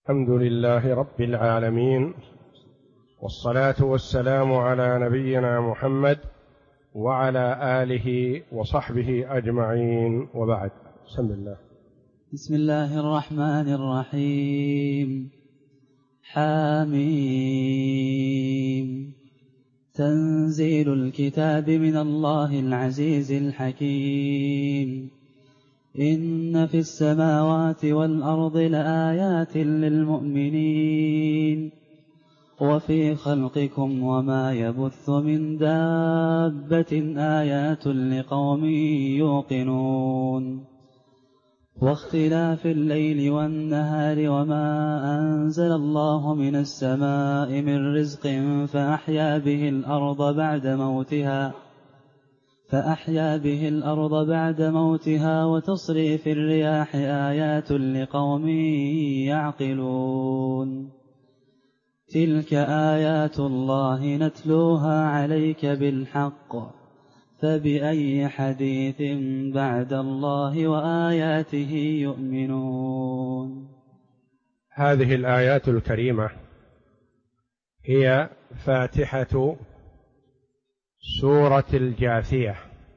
الحمد لله رب العالمين، والصلاة والسلام على نبينا محمد وعلى آله وصحبه أجمعين، وبعد. بسم الله الرحمن الرحيم. حاميم. تنزيل الكتاب من الله العزيز الحكيم. إن في السماوات والأرض لآيات للمؤمنين وفي خلقكم وما يبث من دابة آيات لقوم يوقنون. واختلاف الليل والنهار وما أنزل الله من السماء من رزق فأحيا به الأرض بعد موتها وتصريف الرياح آيات لقوم يعقلون. تلك آيات الله نتلوها عليك بالحق، فبأي حديث بعد الله وآياته يؤمنون. هذه الآيات الكريمة هي فاتحة سورة الجاثية،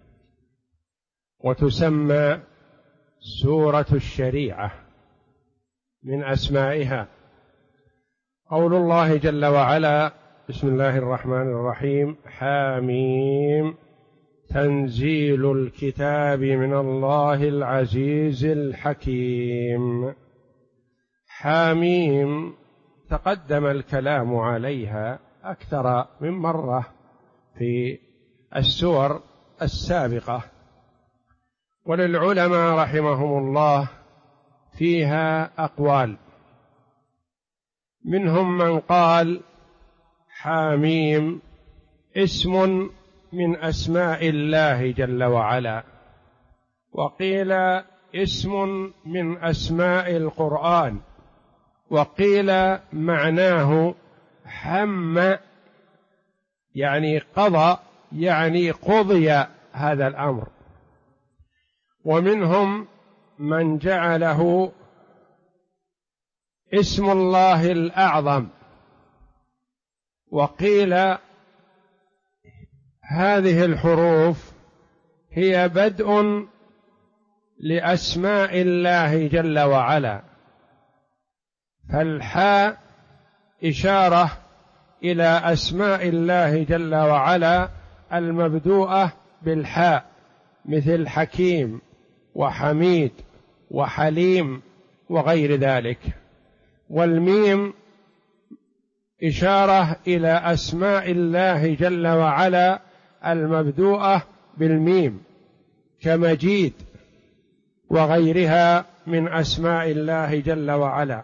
وتسمى سورة الشريعة من أسمائها. قول الله جل وعلا: بسم الله الرحمن الرحيم، حاميم، تنزيل الكتاب من الله العزيز الحكيم. حاميم تقدم الكلام عليها أكثر من مرة في السور السابقة، وللعلماء رحمهم الله فيها أقوال. منهم من قال حاميم اسم من أسماء الله جل وعلا، وقيل اسم من أسماء القرآن، وقيل معناه حم، يعني قضى، يعني قضي هذا الأمر. ومنهم من جعله اسم الله الأعظم، وقيل هذه الحروف هي بدء لأسماء الله جل وعلا، فالحاء إشارة إلى أسماء الله جل وعلا المبدوءة بالحاء، مثل حكيم وحميد وحليم وغير ذلك. والميم إشارة إلى أسماء الله جل وعلا المبدوءة بالميم، كمجيد وغيرها من أسماء الله جل وعلا.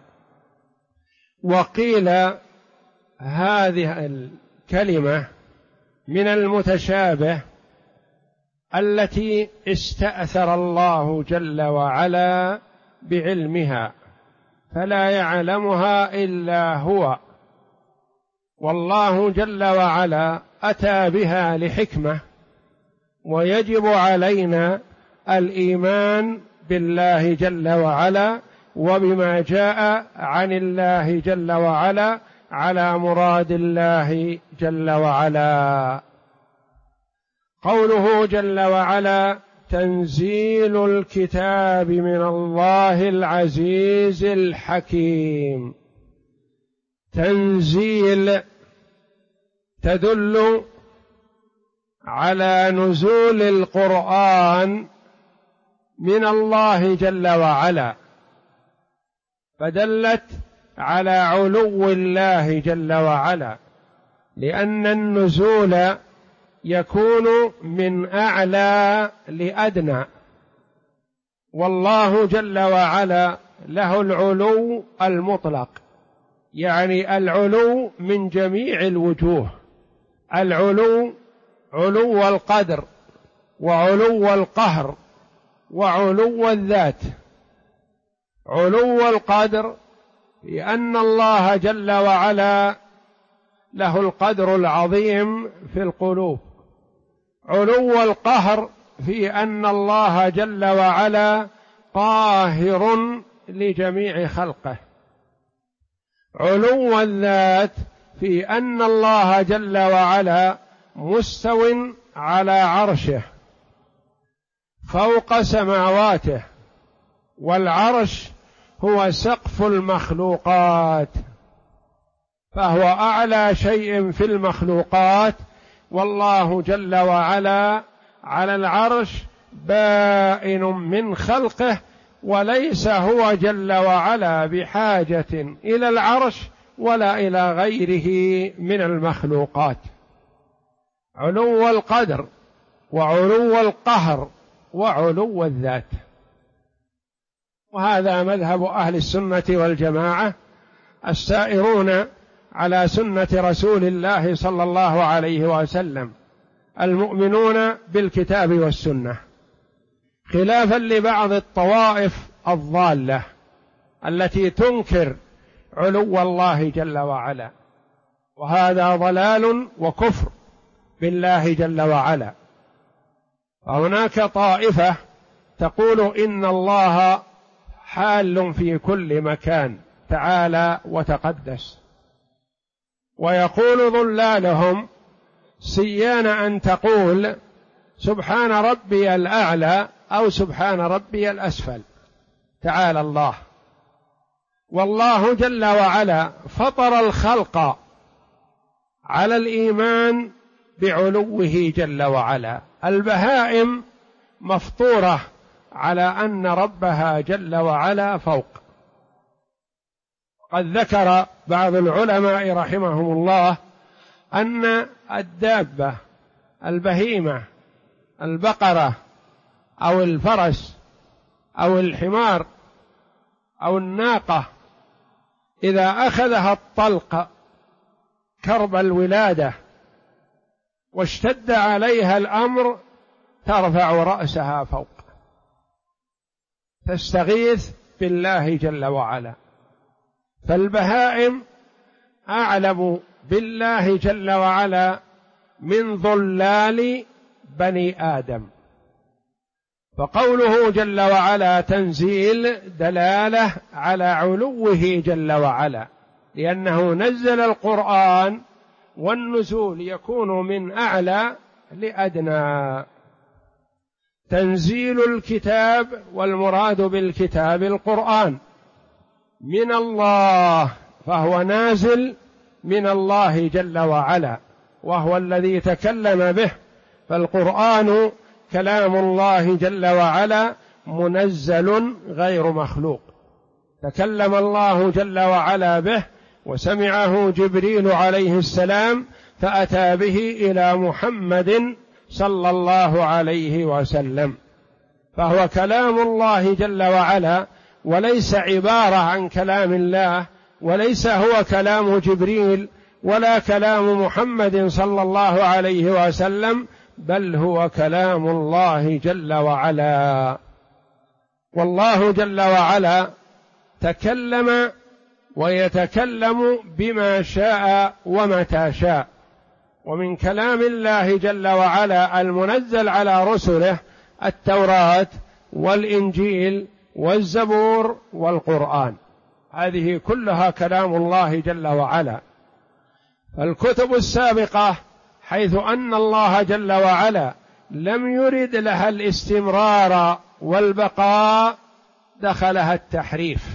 وقيل هذه الكلمة من المتشابه التي استأثر الله جل وعلا بعلمها، فلا يعلمها إلا هو، والله جل وعلا أتى بها لحكمة، ويجب علينا الإيمان بالله جل وعلا وبما جاء عن الله جل وعلا على مراد الله جل وعلا. قوله جل وعلا: تنزيل الكتاب من الله العزيز الحكيم. تنزيل تدل على نزول القرآن من الله جل وعلا، فدلت على علو الله جل وعلا، لأن النزول يكون من أعلى لأدنى، والله جل وعلا له العلو المطلق، يعني العلو من جميع الوجوه. العلو علو القدر، وعلو القهر، وعلو الذات. علو القدر لأن الله جل وعلا له القدر العظيم في القلوب. علو القهر في أن الله جل وعلا قاهر لجميع خلقه، علو الذات في أن الله جل وعلا مستو على عرشه فوق سماواته، والعرش هو سقف المخلوقات، فهو أعلى شيء في المخلوقات، والله جل وعلا على العرش بائن من خلقه، وليس هو جل وعلا بحاجة إلى العرش ولا إلى غيره من المخلوقات. علو القدر وعلو القهر وعلو الذات، وهذا مذهب أهل السنة والجماعة السائرون على سنة رسول الله صلى الله عليه وسلم، المؤمنون بالكتاب والسنة، خلافا لبعض الطوائف الضالة التي تنكر علو الله جل وعلا، وهذا ضلال وكفر بالله جل وعلا. فهناك طائفة تقول إن الله حال في كل مكان تعالى وتقدس، ويقول ضلالهم سيان أن تقول سبحان ربي الأعلى أو سبحان ربي الأسفل، تعالى الله. والله جل وعلا فطر الخلق على الإيمان بعلوه جل وعلا، البهائم مفطورة على أن ربها جل وعلا فوق. قد ذكر بعض العلماء رحمهم الله أن الدابة البهيمة البقرة أو الفرس أو الحمار أو الناقة إذا أخذها الطلق كرب الولادة واشتد عليها الأمر ترفع رأسها فوق، تستغيث بالله جل وعلا. فالبهائم أعلم بالله جل وعلا من ضلال بني آدم، فقوله جل وعلا تنزيل دلالة على علوه جل وعلا، لأنه نزل القرآن والنزول يكون من أعلى لأدنى. تنزيل الكتاب، والمراد بالكتاب القرآن، من الله، فهو نازل من الله جل وعلا، وهو الذي تكلم به، فالقرآن كلام الله جل وعلا منزل غير مخلوق، تكلم الله جل وعلا به وسمعه جبريل عليه السلام فأتى به إلى محمد صلى الله عليه وسلم، فهو كلام الله جل وعلا، وليس عبارة عن كلام الله، وليس هو كلام جبريل ولا كلام محمد صلى الله عليه وسلم، بل هو كلام الله جل وعلا. والله جل وعلا تكلم ويتكلم بما شاء ومتى شاء، ومن كلام الله جل وعلا المنزل على رسله التوراة والإنجيل والزبور والقرآن، هذه كلها كلام الله جل وعلا. فالكتب السابقة حيث أن الله جل وعلا لم يرد لها الاستمرار والبقاء دخلها التحريف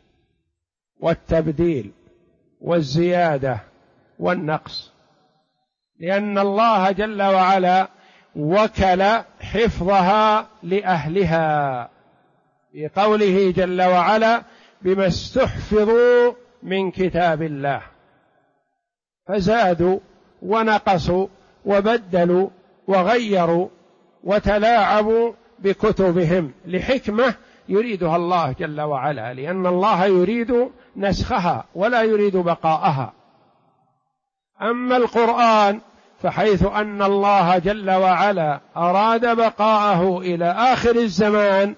والتبديل والزيادة والنقص، لأن الله جل وعلا وكل حفظها لأهلها في قوله جل وعلا بما استحفظوا من كتاب الله، فزادوا ونقصوا وبدلوا وغيروا وتلاعبوا بكتبهم لحكمة يريدها الله جل وعلا، لأن الله يريد نسخها ولا يريد بقاءها. أما القرآن فحيث أن الله جل وعلا أراد بقاءه إلى آخر الزمان،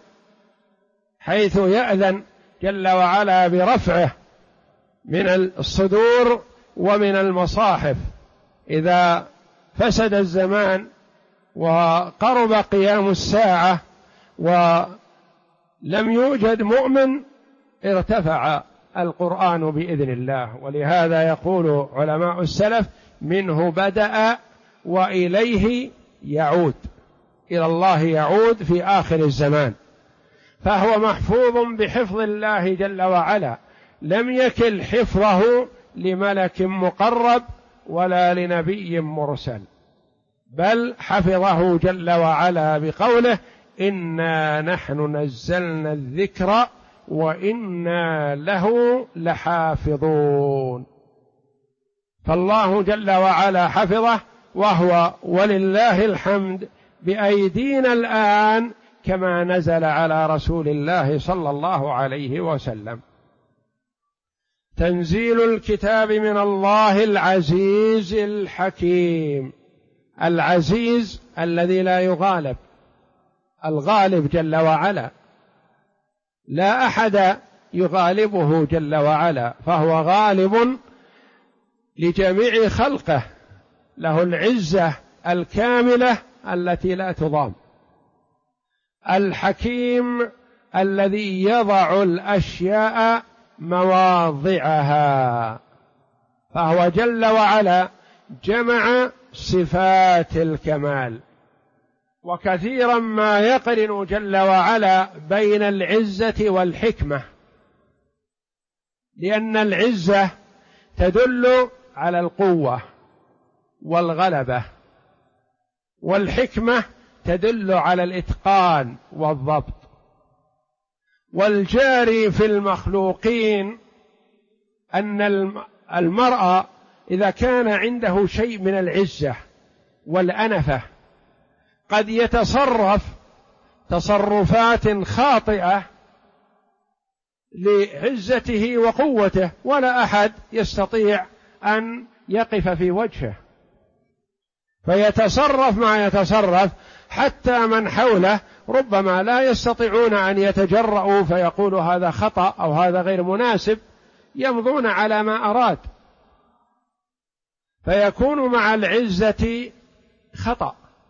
حيث يأذن جل وعلا برفعه من الصدور ومن المصاحف إذا فسد الزمان وقرب قيام الساعة ولم يوجد مؤمن ارتفع القرآن بإذن الله. ولهذا يقول علماء السلف: منه بدأ وإليه يعود، إلى الله يعود في آخر الزمان. فهو محفوظ بحفظ الله جل وعلا، لم يكل حفظه لملك مقرب ولا لنبي مرسل، بل حفظه جل وعلا بقوله: إنا نحن نزلنا الذكر وإنا له لحافظون. فالله جل وعلا حفظه، وهو ولله الحمد بأيدينا الآن، كما نزل على رسول الله صلى الله عليه وسلم. تنزيل الكتاب من الله العزيز الحكيم. العزيز الذي لا يغالب، الغالب جل وعلا، لا أحد يغالبه جل وعلا، فهو غالب لجميع خلقه، له العزة الكاملة التي لا تضام. الحكيم الذي يضع الأشياء مواضعها، فهو جل وعلا جمع صفات الكمال. وكثيرا ما يقرن جل وعلا بين العزة والحكمة، لأن العزة تدل على القوة والغلبة، والحكمة تدل على الإتقان والضبط. والجاري في المخلوقين أن المرء إذا كان عنده شيء من العزة والأنفة قد يتصرف تصرفات خاطئة لعزته وقوته، ولا أحد يستطيع أن يقف في وجهه، فيتصرف ما يتصرف، حتى من حوله ربما لا يستطيعون أن يتجرؤوا فيقولوا هذا خطأ أو هذا غير مناسب، يمضون على ما أراد، فيكون مع العزة خطأ.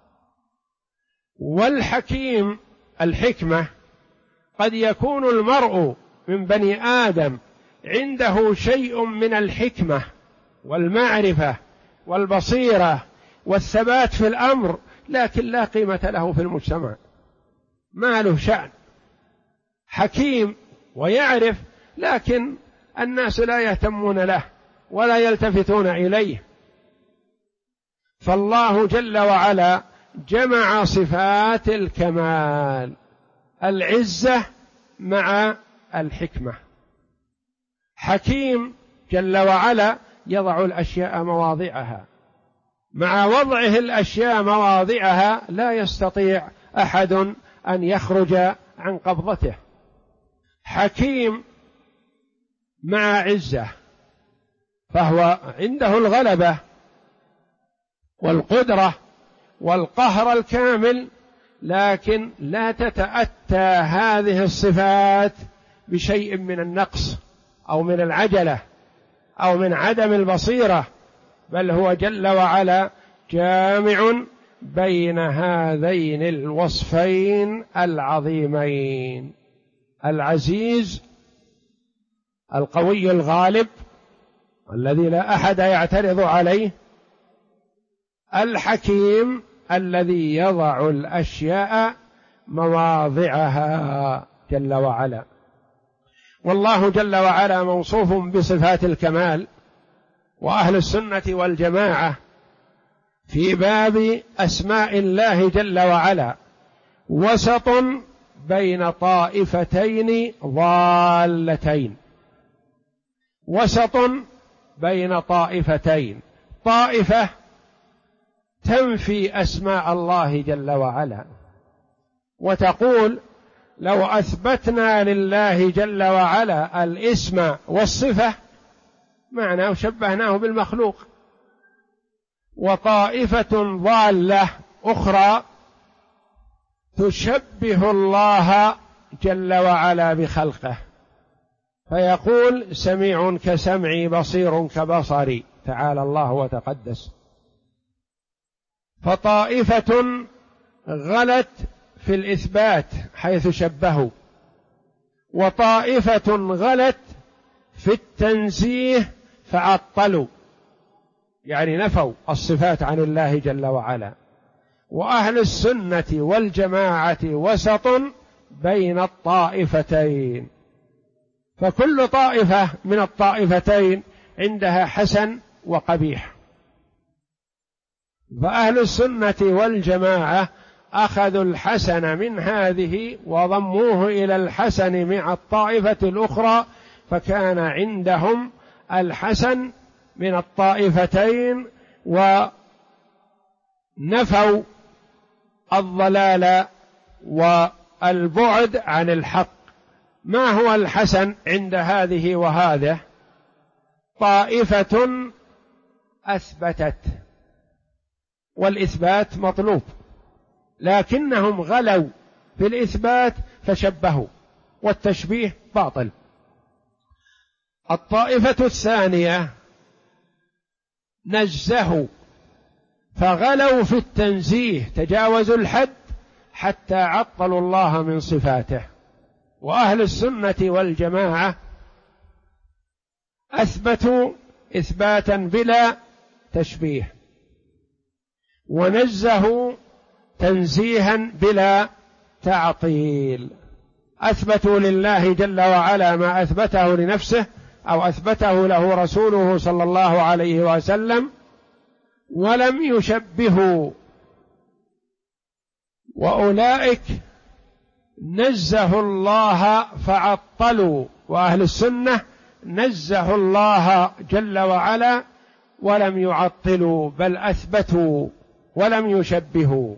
والحكيم الحكمة قد يكون المرء من بني آدم عنده شيء من الحكمة والمعرفة والبصيرة والثبات في الأمر، لكن لا قيمة له في المجتمع، ما له شأن. حكيم ويعرف، لكن الناس لا يهتمون له ولا يلتفتون إليه. فالله جل وعلا جمع صفات الكمال، العزة مع الحكمة. حكيم جل وعلا يضع الأشياء مواضعها، مع وضعه الأشياء مواضعها لا يستطيع أحد أن يخرج عن قبضته. حكيم مع عزة، فهو عنده الغلبة والقدرة والقهر الكامل، لكن لا تتأتى هذه الصفات بشيء من النقص أو من العجلة أو من عدم البصيرة، بل هو جل وعلا جامع بين هذين الوصفين العظيمين: العزيز القوي الغالب الذي لا أحد يعترض عليه، الحكيم الذي يضع الأشياء مواضعها جل وعلا. والله جل وعلا موصوف بصفات الكمال، وأهل السنة والجماعة في باب أسماء الله جل وعلا وسط بين طائفتين ضالتين، وسط بين طائفتين، طائفة تنفي أسماء الله جل وعلا وتقول لو أثبتنا لله جل وعلا الاسم والصفة معناه شبهناه بالمخلوق، وطائفة ضالة أخرى تشبه الله جل وعلا بخلقه، فيقول سميع كسمعي بصير كبصري، تعالى الله وتقدس. فطائفة غلت في الإثبات حيث شبهوا، وطائفة غلت في التنزيه فعطلوا، يعني نفوا الصفات عن الله جل وعلا. وأهل السنة والجماعة وسط بين الطائفتين، فكل طائفة من الطائفتين عندها حسن وقبيح. فأهل السنة والجماعة أخذوا الحسن من هذه وضموه إلى الحسن مع الطائفة الأخرى، فكان عندهم الحسن من الطائفتين، ونفوا الضلال والبعد عن الحق. ما هو الحسن عند هذه وهذه؟ طائفة أثبتت، والإثبات مطلوب، لكنهم غلوا في الإثبات فشبهوا، والتشبيه باطل. الطائفة الثانية نزهوا فغلوا في التنزيه، تجاوزوا الحد حتى عطلوا الله من صفاته. وأهل السنة والجماعة أثبتوا إثباتا بلا تشبيه، ونزهوا تنزيها بلا تعطيل. أثبتوا لله جل وعلا ما أثبته لنفسه أو أثبته له رسوله صلى الله عليه وسلم، ولم يشبهوا. وأولئك نزهوا الله فعطلوا، وأهل السنة نزهوا الله جل وعلا ولم يعطلوا، بل أثبتوا ولم يشبهوا.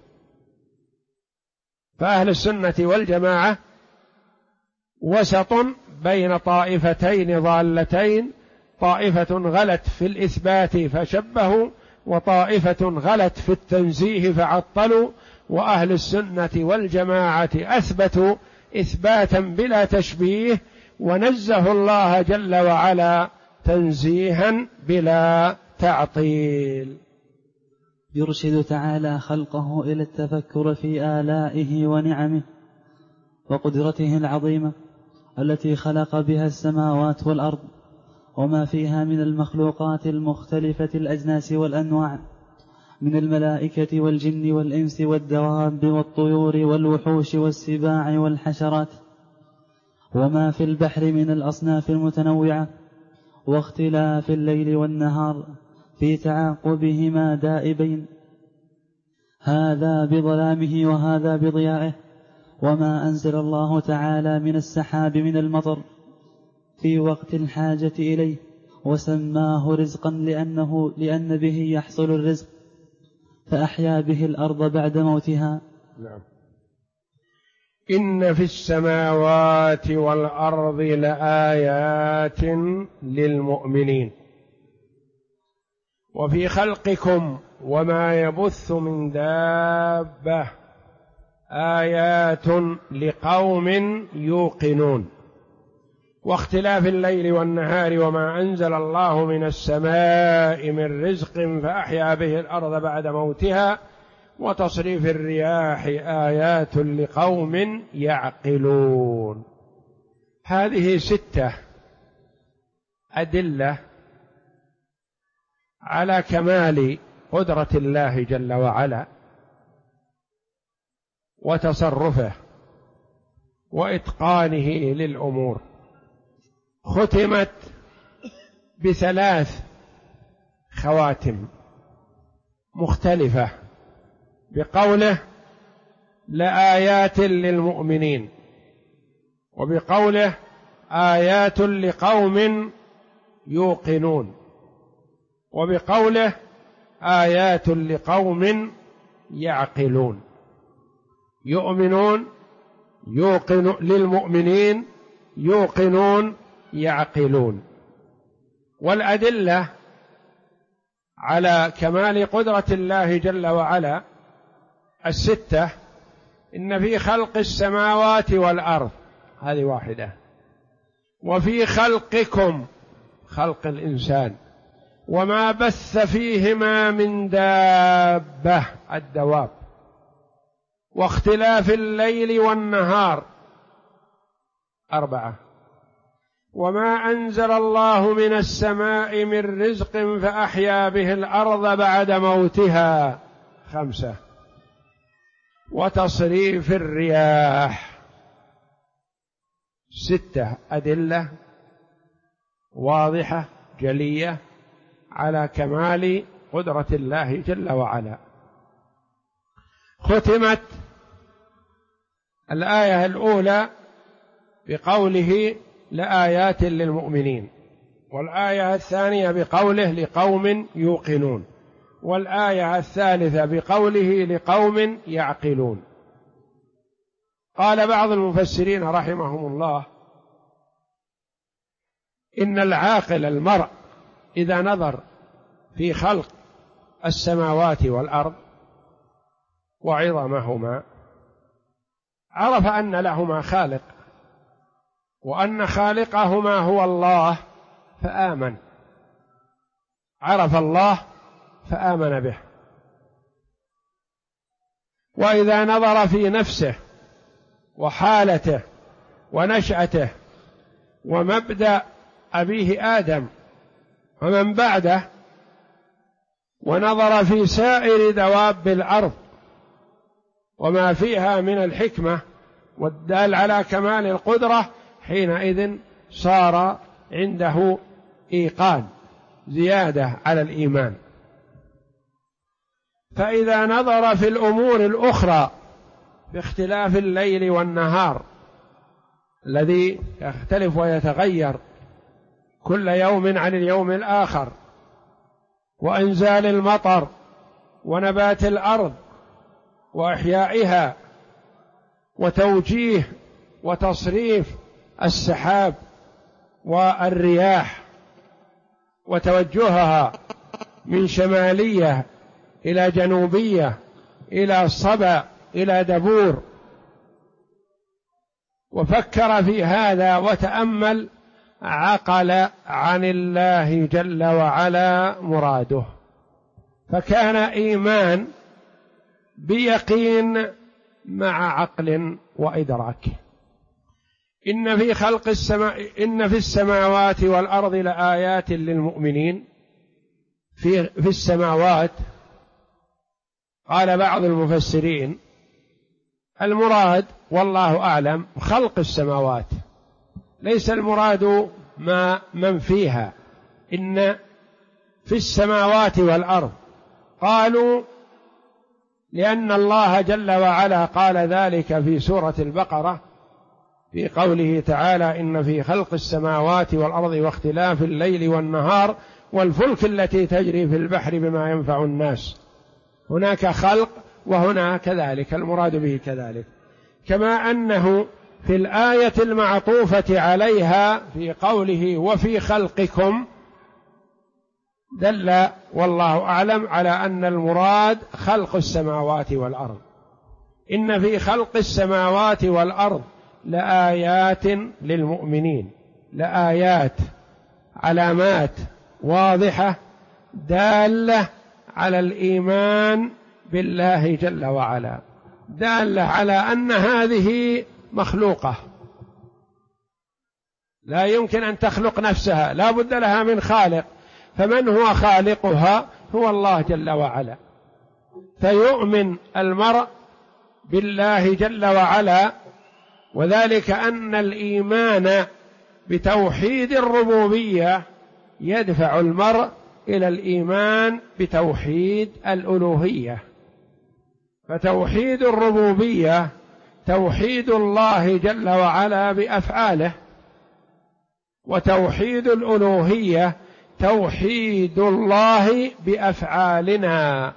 فأهل السنة والجماعة وسط بين طائفتين ضالتين، طائفة غلت في الإثبات فشبهوا، وطائفة غلت في التنزيه فعطلوا. وأهل السنة والجماعة أثبتوا إثباتا بلا تشبيه، ونزهوا الله جل وعلا تنزيها بلا تعطيل. يرشد تعالى خلقه إلى التفكر في آلائه ونعمه وقدرته العظيمة التي خلق بها السماوات والأرض وما فيها من المخلوقات المختلفة الأجناس والأنواع، من الملائكة والجن والإنس والدواب والطيور والوحوش والسباع والحشرات، وما في البحر من الأصناف المتنوعة، واختلاف الليل والنهار في تعاقبهما دائبين، هذا بظلامه وهذا بضيائه. وما أنزل الله تعالى من السحاب من المطر في وقت الحاجة إليه، وسماه رزقا لأن به يحصل الرزق، فأحيا به الأرض بعد موتها. نعم. إن في السماوات والأرض لآيات للمؤمنين وفي خلقكم وما يبث من دابة آيات لقوم يوقنون. واختلاف الليل والنهار وما أنزل الله من السماء من رزق فأحيا به الأرض بعد موتها وتصريف الرياح آيات لقوم يعقلون. هذه 6 أدلة على كمال قدرة الله جل وعلا وتصرفه وإتقانه للأمور. ختمت ب3 خواتم مختلفة بقوله لآيات للمؤمنين، وبقوله آيات لقوم يوقنون، وبقوله آيات لقوم يعقلون. يؤمنون، يوقن للمؤمنين، يوقنون، يعقلون. والأدلة على كمال قدرة الله جل وعلا 6: إن في خلق السماوات والأرض، هذه واحدة، وفي خلقكم، خلق الإنسان، وما بث فيهما من دابة، الدواب، واختلاف الليل والنهار، 4، وما أنزل الله من السماء من رزق فأحيا به الأرض بعد موتها 5. وتصريف الرياح 6 أدلة واضحة جلية على كمال قدرة الله جل وعلا. ختمت الآية الأولى بقوله لآيات للمؤمنين، والآية الثانية بقوله لقوم يوقنون، والآية الثالثة بقوله لقوم يعقلون. قال بعض المفسرين رحمهم الله إن العاقل المرء إذا نظر في خلق السماوات والأرض وعظمهما عرف أن لهما خالق، وأن خالقهما هو الله فآمن، عرف الله فآمن به. وإذا نظر في نفسه وحالته ونشأته ومبدأ أبيه آدم ومن بعده، ونظر في سائر دواب الأرض وما فيها من الحكمة والدال على كمال القدرة، حينئذ صار عنده إيقان زيادة على الإيمان. فإذا نظر في الأمور الأخرى باختلاف الليل والنهار الذي يختلف ويتغير كل يوم عن اليوم الآخر، وإنزال المطر ونبات الأرض وإحيائها وتوجيه وتصريف السحاب والرياح وتوجهها من شمالية إلى جنوبية إلى صبا إلى دبور، وفكر في هذا وتأمل، عقل عن الله جل وعلا مراده، فكان إيمان بيقين مع عقل وإدراك. إن في السماوات والأرض لآيات للمؤمنين. في السماوات قال بعض المفسرين المراد والله أعلم خلق السماوات، ليس المراد من فيها. إن في السماوات والأرض قالوا لأن الله جل وعلا قال ذلك في سورة البقرة في قوله تعالى إن في خلق السماوات والأرض واختلاف الليل والنهار والفلك التي تجري في البحر بما ينفع الناس. هناك خلق وهنا كذلك المراد به كذلك، كما أنه في الآية المعطوفة عليها في قوله وفي خلقكم دل والله أعلم على أن المراد خلق السماوات والأرض. إن في خلق السماوات والأرض لآيات للمؤمنين، لآيات علامات واضحة دالة على الإيمان بالله جل وعلا، دالة على أن هذه مخلوقة لا يمكن أن تخلق نفسها، لا بد لها من خالق، فمن هو خالقها؟ هو الله جل وعلا. فيؤمن المرء بالله جل وعلا، وذلك أن الإيمان بتوحيد الربوبية يدفع المرء إلى الإيمان بتوحيد الألوهية. فتوحيد الربوبية توحيد الله جل وعلا بأفعاله، وتوحيد الألوهية توحيد الله بأفعالنا.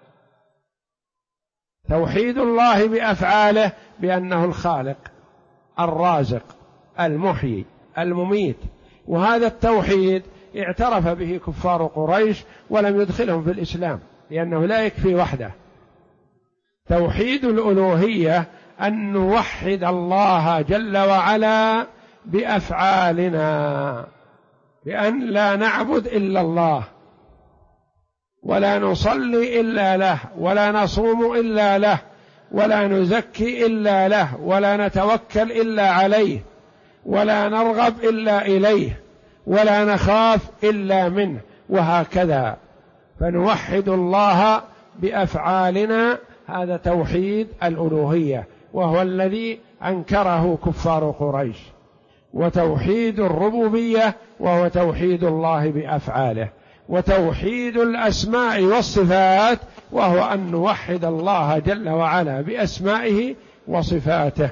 توحيد الله بأفعاله بأنه الخالق الرازق المحيي المميت، وهذا التوحيد اعترف به كفار قريش ولم يدخلهم في الإسلام لأنه لا يكفي وحده. توحيد الألوهية أن نوحد الله جل وعلا بأفعالنا، بأن لا نعبد إلا الله، ولا نصلي إلا له، ولا نصوم إلا له، ولا نزكي إلا له، ولا نتوكل إلا عليه، ولا نرغب إلا إليه ولا نخاف إلا منه، وهكذا. فنوحد الله بأفعالنا، هذا توحيد الألوهية، وهو الذي أنكره كفار قريش. وتوحيد الربوبية وهو توحيد الله بأفعاله. وتوحيد الأسماء والصفات وهو أن نوحد الله جل وعلا بأسمائه وصفاته.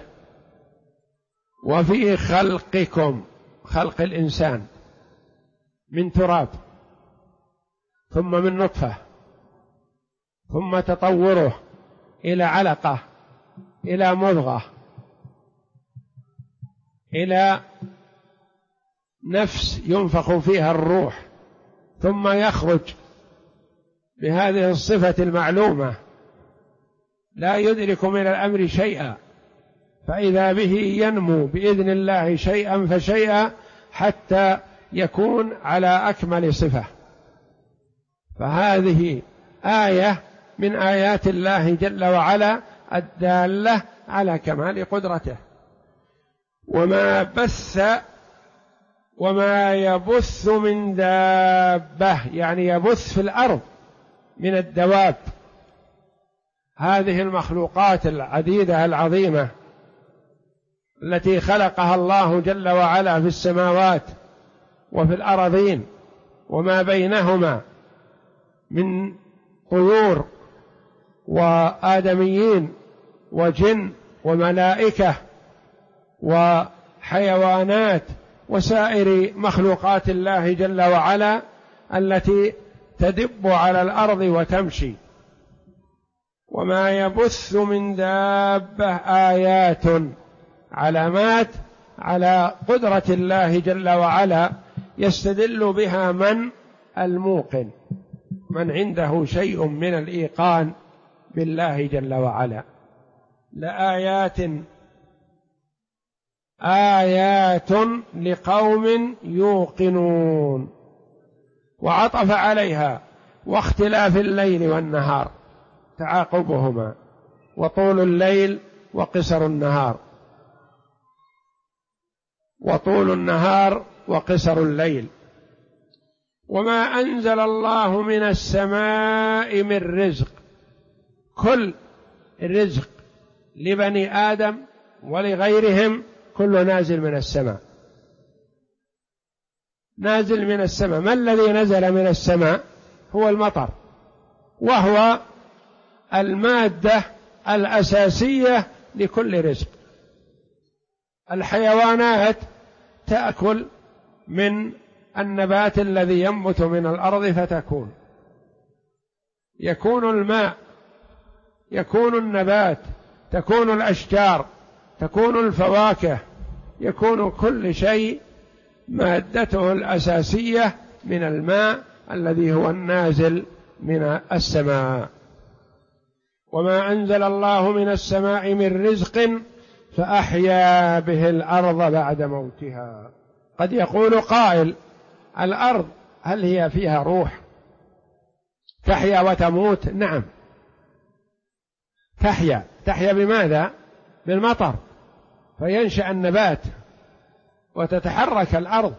وفي خلقكم، خلق الإنسان من تراب ثم من نطفة ثم تطوره إلى علقة إلى مضغة إلى نفس ينفخ فيها الروح، ثم يخرج بهذه الصفة المعلومة لا يدرك من الأمر شيئا، فإذا به ينمو بإذن الله شيئا فشيئا حتى يكون على أكمل صفة. فهذه آية من آيات الله جل وعلا الدالة على كمال قدرته. وما يبث من دابة، يعني يبث في الأرض من الدواب، هذه المخلوقات العديدة العظيمة التي خلقها الله جل وعلا في السماوات وفي الأراضين وما بينهما من طيور وآدميين وجن وملائكة وحيوانات وسائر مخلوقات الله جل وعلا التي تدب على الأرض وتمشي. وما يبث من دابة آيات، علامات على قدرة الله جل وعلا يستدل بها من الموقن، من عنده شيء من الإيقان بالله جل وعلا. آيات لقوم يوقنون. وعطف عليها واختلاف الليل والنهار، تعاقبهما، وطول الليل وقصر النهار، وطول النهار وقصر الليل. وما أنزل الله من السماء من رزق، كل الرزق لبني آدم ولغيرهم كله نازل من السماء، نازل من السماء. ما الذي نزل من السماء؟ هو المطر، وهو المادة الأساسية لكل رزق. الحيوانات تأكل من النبات الذي ينبت من الأرض فتكون، يكون الماء، يكون النبات، تكون الأشجار، تكون الفواكه، يكون كل شيء مادته الأساسية من الماء الذي هو النازل من السماء. وما أنزل الله من السماء من رزق فأحيا به الأرض بعد موتها. قد يقول قائل: الأرض هل هي فيها روح تحيا وتموت؟ نعم، تحيا بماذا؟ بالمطر، فينشأ النبات وتتحرك الأرض،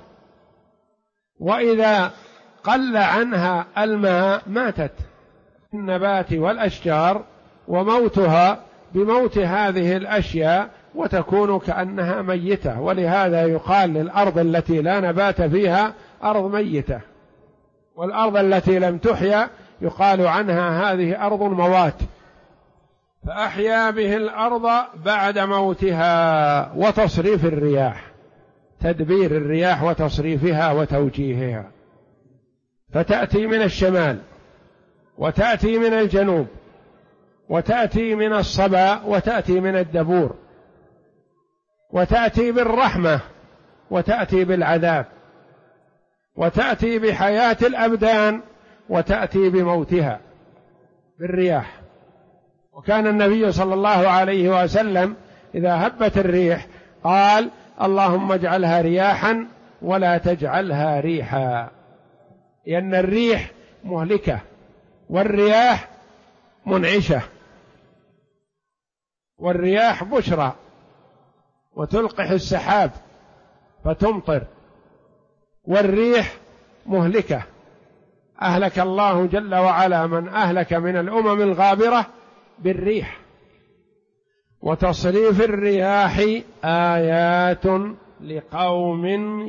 وإذا قل عنها الماء ماتت النبات والأشجار، وموتها بموت هذه الأشياء وتكون كأنها ميتة. ولهذا يقال للأرض التي لا نبات فيها أرض ميتة، والأرض التي لم تحيا يقال عنها هذه أرض موات. فأحيا به الأرض بعد موتها. وتصريف الرياح، تدبير الرياح وتصريفها وتوجيهها، فتأتي من الشمال وتأتي من الجنوب وتأتي من الصبا وتأتي من الدبور، وتأتي بالرحمة وتأتي بالعذاب، وتأتي بحياة الأبدان وتأتي بموتها بالرياح. وكان النبي صلى الله عليه وسلم إذا هبت الريح قال: اللهم اجعلها رياحا ولا تجعلها ريحا، لأن الريح مهلكة والرياح منعشة، والرياح بشرى وتلقح السحاب فتمطر، والريح مهلكة، أهلك الله جل وعلا من أهلك من الأمم الغابرة بالريح. وتصريف الرياح آيات لقوم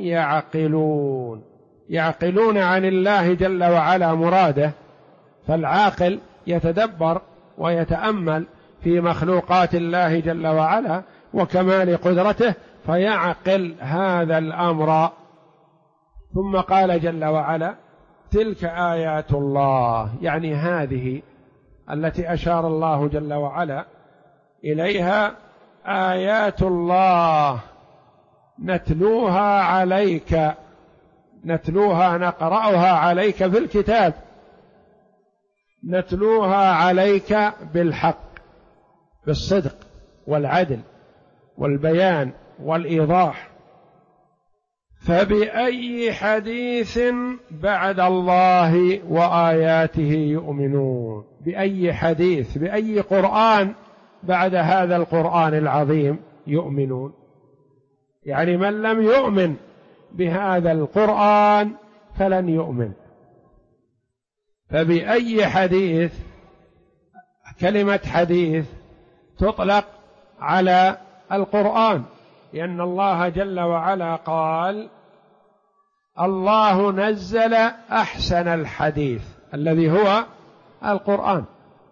يعقلون عن الله جل وعلا مراده، فالعاقل يتدبر ويتأمل في مخلوقات الله جل وعلا وكمال قدرته فيعقل هذا الأمر. ثم قال جل وعلا: تلك آيات الله، يعني هذه التي أشار الله جل وعلا إليها آيات الله نتلوها نقرأها عليك في الكتاب، نتلوها عليك بالحق، بالصدق والعدل والبيان والإيضاح. فبأي حديث بعد الله وآياته يؤمنون؟ بأي حديث، بأي قرآن بعد هذا القرآن العظيم يؤمنون؟ يعني من لم يؤمن بهذا القرآن فلن يؤمن. فبأي حديث، كلمة حديث تطلق على القرآن، لأن الله جل وعلا قال: الله نزل أحسن الحديث الذي هو القرآن.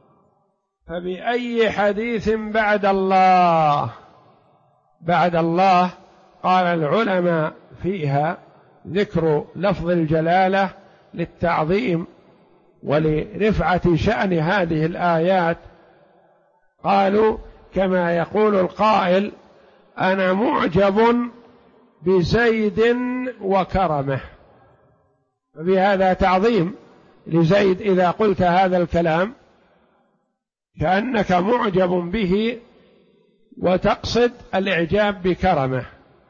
فبأي حديث بعد الله؟ بعد الله قال العلماء فيها ذكر لفظ الجلالة للتعظيم ولرفعة شأن هذه الآيات. قالوا كما يقول القائل: أنا معجب بزيد وكرمه، فبهذا تعظيم لزيد إذا قلت هذا الكلام كأنك معجب به وتقصد الإعجاب بكرمه.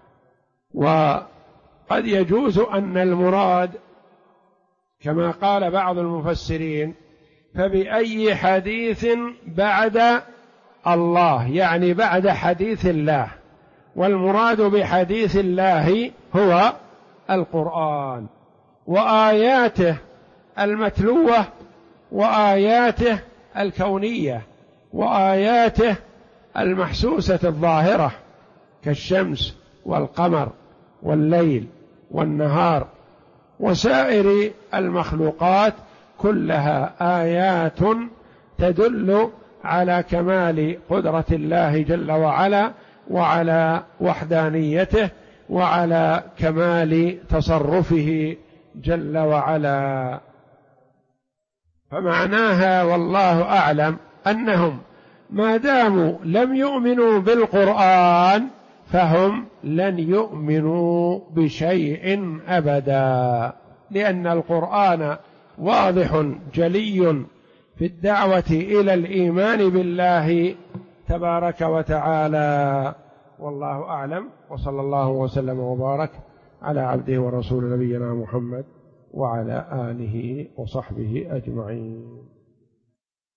وقد يجوز أن المراد كما قال بعض المفسرين: فبأي حديث بعد الله، يعني بعد حديث الله، والمراد بحديث الله هو القرآن وآياته المتلوة وآياته الكونية وآياته المحسوسة الظاهرة كالشمس والقمر والليل والنهار وسائر المخلوقات، كلها آيات تدل على كمال قدرة الله جل وعلا وعلى وحدانيته وعلى كمال تصرفه جل وعلا. فمعناها والله أعلم أنهم ما داموا لم يؤمنوا بالقرآن فهم لن يؤمنوا بشيء أبدا، لأن القرآن واضح جلي في الدعوة إلى الإيمان بالله تبارك وتعالى. والله أعلم، وصلى الله وسلم وبارك على عبده ورسول نبينا محمد وعلى آله وصحبه أجمعين.